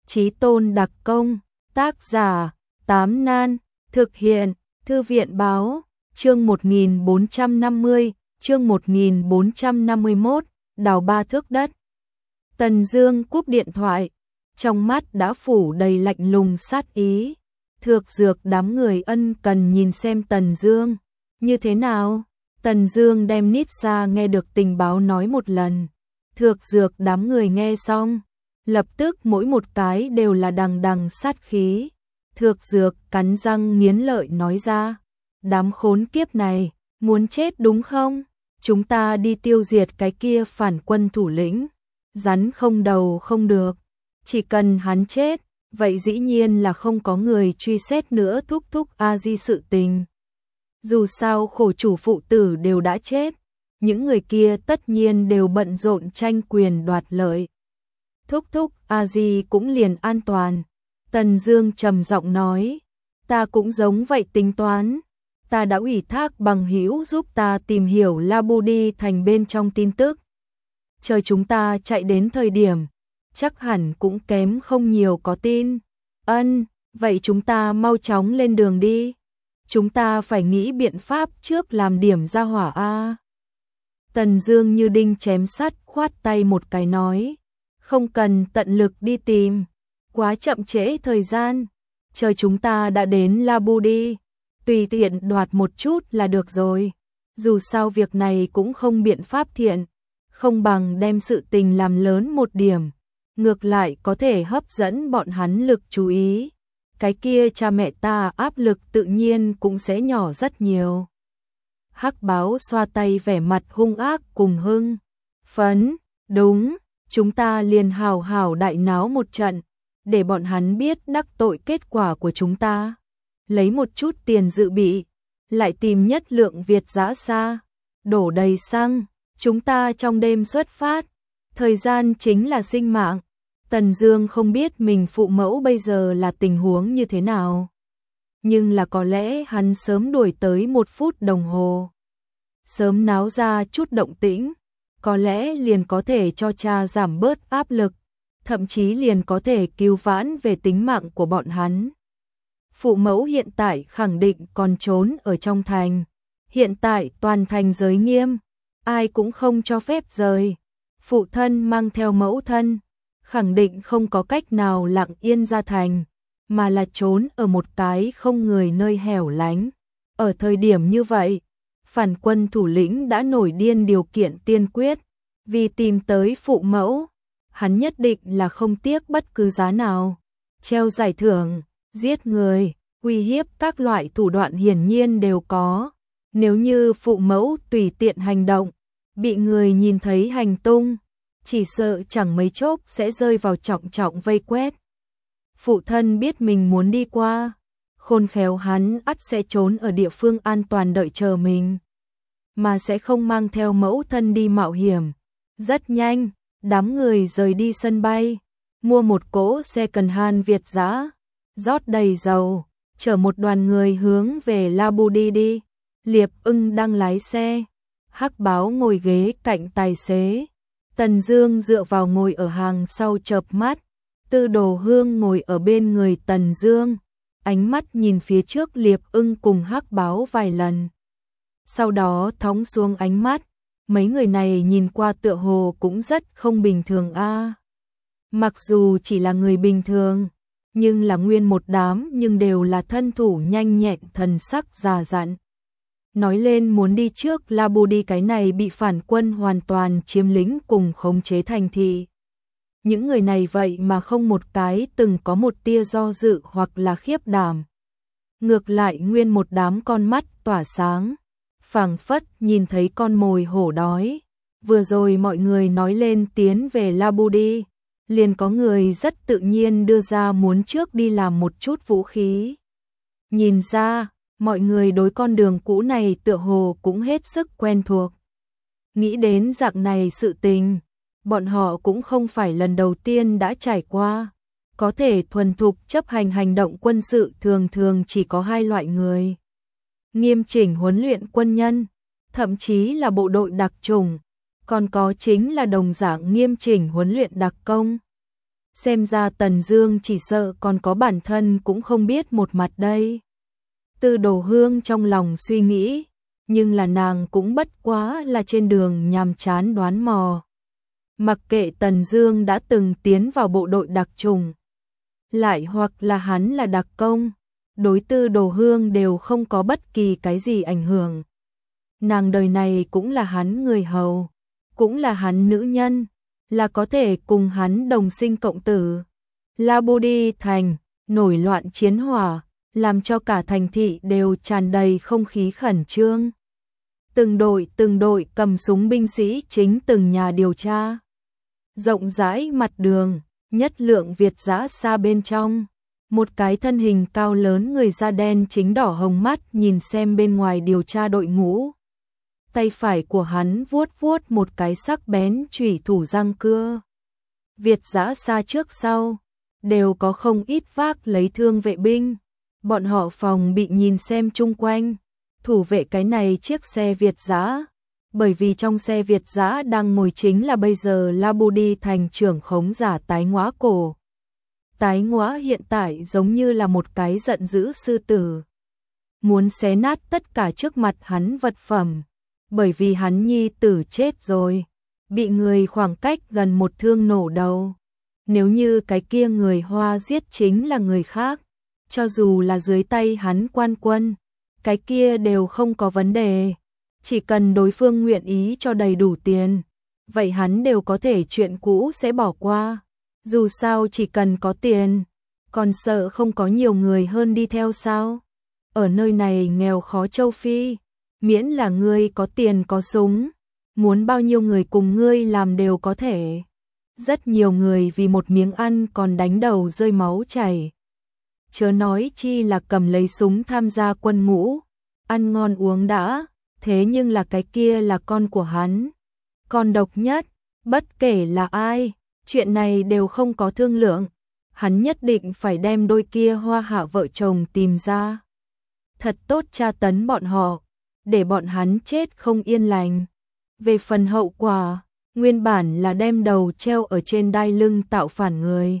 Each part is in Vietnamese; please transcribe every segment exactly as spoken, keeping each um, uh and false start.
Chí tôn đặc công, tác giả, Tám Nan, thực hiện, Thư viện báo, chương một nghìn bốn trăm năm mươi, chương một nghìn bốn trăm năm mươi mốt, đào ba thước đất. Tần Dương cúp điện thoại, trong mắt đã phủ đầy lạnh lùng sát ý. Thược Dược đám người ân cần nhìn xem Tần Dương, như thế nào? Tần Dương đem nít ra nghe được tình báo nói một lần. Thược Dược đám người nghe xong, lập tức mỗi một cái đều là đằng đằng sát khí. Thược Dược cắn răng nghiến lợi nói ra, đám khốn kiếp này, muốn chết đúng không? Chúng ta đi tiêu diệt cái kia phản quân thủ lĩnh, rắn không đầu không được, chỉ cần hắn chết, vậy dĩ nhiên là không có người truy xét nữa thúc thúc a di sự tình. Dù sao khổ chủ phụ tử đều đã chết, những người kia tất nhiên đều bận rộn tranh quyền đoạt lợi. Thúc thúc a di cũng liền an toàn. Tần Dương trầm giọng nói, ta cũng giống vậy tính toán. Ta đã ủy thác bằng hữu giúp ta tìm hiểu La Budi thành bên trong tin tức. Chờ chúng ta chạy đến thời điểm, chắc hẳn cũng kém không nhiều có tin. Ân, vậy chúng ta mau chóng lên đường đi. Chúng ta phải nghĩ biện pháp trước làm điểm ra hỏa a. Tần Dương như đinh chém sắt khoát tay một cái nói, không cần tận lực đi tìm, quá chậm trễ thời gian. Chờ chúng ta đã đến La Budi, tùy tiện đoạt một chút là được rồi. Dù sao việc này cũng không biện pháp thiện, không bằng đem sự tình làm lớn một điểm, ngược lại có thể hấp dẫn bọn hắn lực chú ý. Cái kia cha mẹ ta áp lực tự nhiên cũng sẽ nhỏ rất nhiều. Hắc Báo xoa tay vẻ mặt hung ác cùng hưng phấn, đúng, chúng ta liền hào hào đại náo một trận, để bọn hắn biết đắc tội kết quả của chúng ta. Lấy một chút tiền dự bị, lại tìm nhất lượng Việt giã xa, đổ đầy xăng, chúng ta trong đêm xuất phát, thời gian chính là sinh mạng. Tần Dương không biết mình phụ mẫu bây giờ là tình huống như thế nào, nhưng là có lẽ hắn sớm đuổi tới một phút đồng hồ, sớm náo ra chút động tĩnh, có lẽ liền có thể cho cha giảm bớt áp lực, thậm chí liền có thể cứu vãn về tính mạng của bọn hắn. Phụ mẫu hiện tại khẳng định còn trốn ở trong thành, hiện tại toàn thành giới nghiêm, ai cũng không cho phép rời. Phụ thân mang theo mẫu thân, khẳng định không có cách nào lặng yên ra thành, mà là trốn ở một cái không người nơi hẻo lánh. Ở thời điểm như vậy, phản quân thủ lĩnh đã nổi điên điều kiện tiên quyết, vì tìm tới phụ mẫu, hắn nhất định là không tiếc bất cứ giá nào. Treo giải thưởng, giết người, uy hiếp các loại thủ đoạn hiển nhiên đều có. Nếu như phụ mẫu tùy tiện hành động, bị người nhìn thấy hành tung, chỉ sợ chẳng mấy chốc sẽ rơi vào trọng trọng vây quét. Phụ thân biết mình muốn đi qua, khôn khéo hắn ắt sẽ trốn ở địa phương an toàn đợi chờ mình, mà sẽ không mang theo mẫu thân đi mạo hiểm. Rất nhanh, đám người rời đi sân bay, mua một cỗ second hand Việt giã, rót đầy dầu, chở một đoàn người hướng về La Budi đi. Liệp Ưng đang lái xe, Hắc Báo ngồi ghế cạnh tài xế, Tần Dương dựa vào ngồi ở hàng sau chợp mắt, Tư Đồ Hương ngồi ở bên người Tần Dương, ánh mắt nhìn phía trước Liệp Ưng cùng Hắc Báo vài lần, sau đó thõng xuống ánh mắt. Mấy người này nhìn qua tựa hồ cũng rất không bình thường a. À. Mặc dù chỉ là người bình thường, nhưng là nguyên một đám nhưng đều là thân thủ nhanh nhẹn, thần sắc già dặn. Nói lên muốn đi trước La Budi cái này bị phản quân hoàn toàn chiếm lĩnh cùng khống chế thành thị. Những người này vậy mà không một cái từng có một tia do dự hoặc là khiếp đảm. Ngược lại nguyên một đám con mắt tỏa sáng, phảng phất nhìn thấy con mồi hổ đói. Vừa rồi mọi người nói lên tiến về La Budi, liền có người rất tự nhiên đưa ra muốn trước đi làm một chút vũ khí. Nhìn ra, mọi người đối con đường cũ này tựa hồ cũng hết sức quen thuộc. Nghĩ đến dạng này sự tình, bọn họ cũng không phải lần đầu tiên đã trải qua. Có thể thuần thục chấp hành hành động quân sự thường thường chỉ có hai loại người. Nghiêm chỉnh huấn luyện quân nhân, thậm chí là bộ đội đặc chủng, còn có chính là đồng dạng nghiêm chỉnh huấn luyện đặc công. Xem ra Tần Dương chỉ sợ còn có bản thân cũng không biết một mặt đây. Tư Đồ Hương trong lòng suy nghĩ, nhưng là nàng cũng bất quá là trên đường nhàm chán đoán mò. Mặc kệ Tần Dương đã từng tiến vào bộ đội đặc chủng, lại hoặc là hắn là đặc công, đối Tư Đồ Hương đều không có bất kỳ cái gì ảnh hưởng. Nàng đời này cũng là hắn người hầu, cũng là hắn nữ nhân, là có thể cùng hắn đồng sinh cộng tử. La Bodi thành, nổi loạn chiến hỏa, làm cho cả thành thị đều tràn đầy không khí khẩn trương. Từng đội từng đội cầm súng binh sĩ chính từng nhà điều tra. Rộng rãi mặt đường, nhất lượng Việt dã xa bên trong. Một cái thân hình cao lớn người da đen chính đỏ hồng mắt nhìn xem bên ngoài điều tra đội ngũ. Tay phải của hắn vuốt vuốt một cái sắc bén chủy thủ răng cưa. Việt dã xa trước sau, đều có không ít vác lấy thương vệ binh. Bọn họ phòng bị nhìn xem chung quanh, thủ vệ cái này chiếc xe Việt dã. Bởi vì trong xe Việt dã đang ngồi chính là bây giờ La Bodi thành trưởng khống giả Tái Ngõa Cổ. Tái Ngõa hiện tại giống như là một cái giận dữ sư tử, muốn xé nát tất cả trước mặt hắn vật phẩm, bởi vì hắn nhi tử chết rồi, bị người khoảng cách gần một thương nổ đầu. Nếu như cái kia người Hoa giết chính là người khác, cho dù là dưới tay hắn quan quân, cái kia đều không có vấn đề. Chỉ cần đối phương nguyện ý cho đầy đủ tiền, vậy hắn đều có thể chuyện cũ sẽ bỏ qua. Dù sao chỉ cần có tiền, còn sợ không có nhiều người hơn đi theo sao? Ở nơi này nghèo khó châu Phi, miễn là ngươi có tiền có súng, muốn bao nhiêu người cùng ngươi làm đều có thể. Rất nhiều người vì một miếng ăn còn đánh đầu rơi máu chảy. Chớ nói chi là cầm lấy súng tham gia quân ngũ, ăn ngon uống đã, thế nhưng là cái kia là con của hắn. Con độc nhất, bất kể là ai, chuyện này đều không có thương lượng. Hắn nhất định phải đem đôi kia Hoa Hạ vợ chồng tìm ra. Thật tốt tra tấn bọn họ, để bọn hắn chết không yên lành. Về phần hậu quả, nguyên bản là đem đầu treo ở trên đai lưng tạo phản người.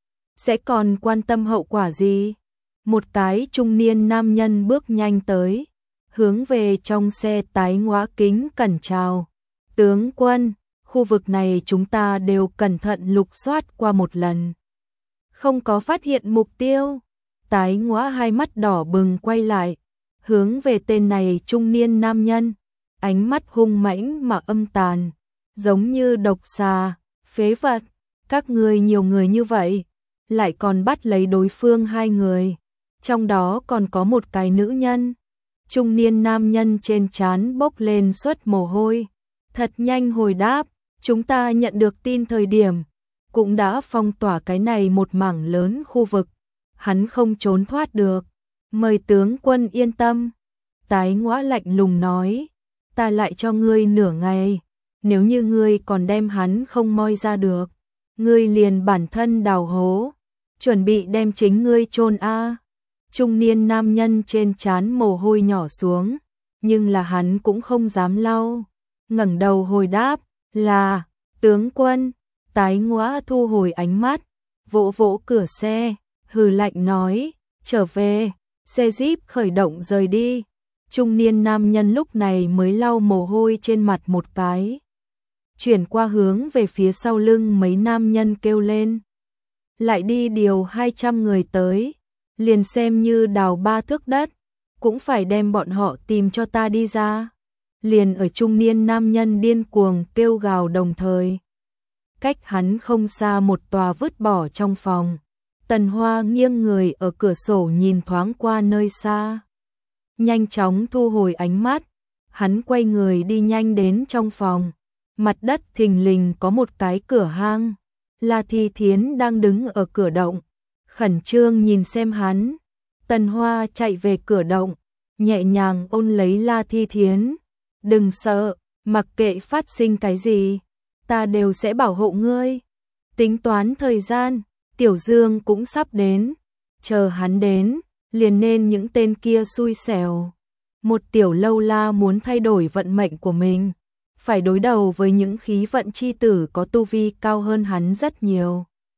Sẽ còn quan tâm hậu quả gì? Một cái trung niên nam nhân bước nhanh tới, hướng về trong xe Tái Ngõa kính cẩn chào. Tướng quân, khu vực này chúng ta đều cẩn thận lục soát qua một lần. Không có phát hiện mục tiêu. Tái Ngõa hai mắt đỏ bừng quay lại, hướng về tên này trung niên nam nhân, ánh mắt hung mãnh mà âm tàn, giống như độc xà, phế vật, các ngươi nhiều người như vậy, lại còn bắt lấy đối phương hai người, trong đó còn có một cái nữ nhân. Trung niên nam nhân trên trán bốc lên suất mồ hôi, thật nhanh hồi đáp, chúng ta nhận được tin thời điểm, cũng đã phong tỏa cái này một mảng lớn khu vực, hắn không trốn thoát được, mời tướng quân yên tâm. Tái Ngõa lạnh lùng nói, ta lại cho ngươi nửa ngày, nếu như ngươi còn đem hắn không moi ra được, ngươi liền bản thân đào hố, chuẩn bị đem chính ngươi chôn a. Trung niên nam nhân trên trán mồ hôi nhỏ xuống, nhưng là hắn cũng không dám lau, ngẩng đầu hồi đáp, là, tướng quân. Tái Ngõa thu hồi ánh mắt, vỗ vỗ cửa xe, hừ lạnh nói, trở về, xe Jeep khởi động rời đi. Trung niên nam nhân lúc này mới lau mồ hôi trên mặt một cái, chuyển qua hướng về phía sau lưng mấy nam nhân kêu lên, lại đi điều hai trăm người tới, liền xem như đào ba thước đất, cũng phải đem bọn họ tìm cho ta đi ra. Liền ở trung niên nam nhân điên cuồng kêu gào đồng thời, cách hắn không xa một tòa vứt bỏ trong phòng, Tần Hoa nghiêng người ở cửa sổ nhìn thoáng qua nơi xa, nhanh chóng thu hồi ánh mắt, hắn quay người đi nhanh đến trong phòng, mặt đất thình lình có một cái cửa hang, La Thi Thiến đang đứng ở cửa động, khẩn trương nhìn xem hắn. Tần Hoa chạy về cửa động, nhẹ nhàng ôm lấy La Thi Thiến, đừng sợ, mặc kệ phát sinh cái gì, ta đều sẽ bảo hộ ngươi. Tính toán thời gian, Tiểu Dương cũng sắp đến, chờ hắn đến, liền nên những tên kia xui xẻo. Một tiểu lâu la muốn thay đổi vận mệnh của mình, phải đối đầu với những khí vận chi tử có tu vi cao hơn hắn rất nhiều.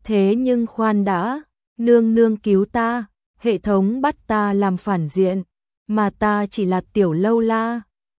Thế nhưng khoan đã, nương nương cứu ta, hệ thống bắt ta làm phản diện, mà ta chỉ là tiểu lâu la.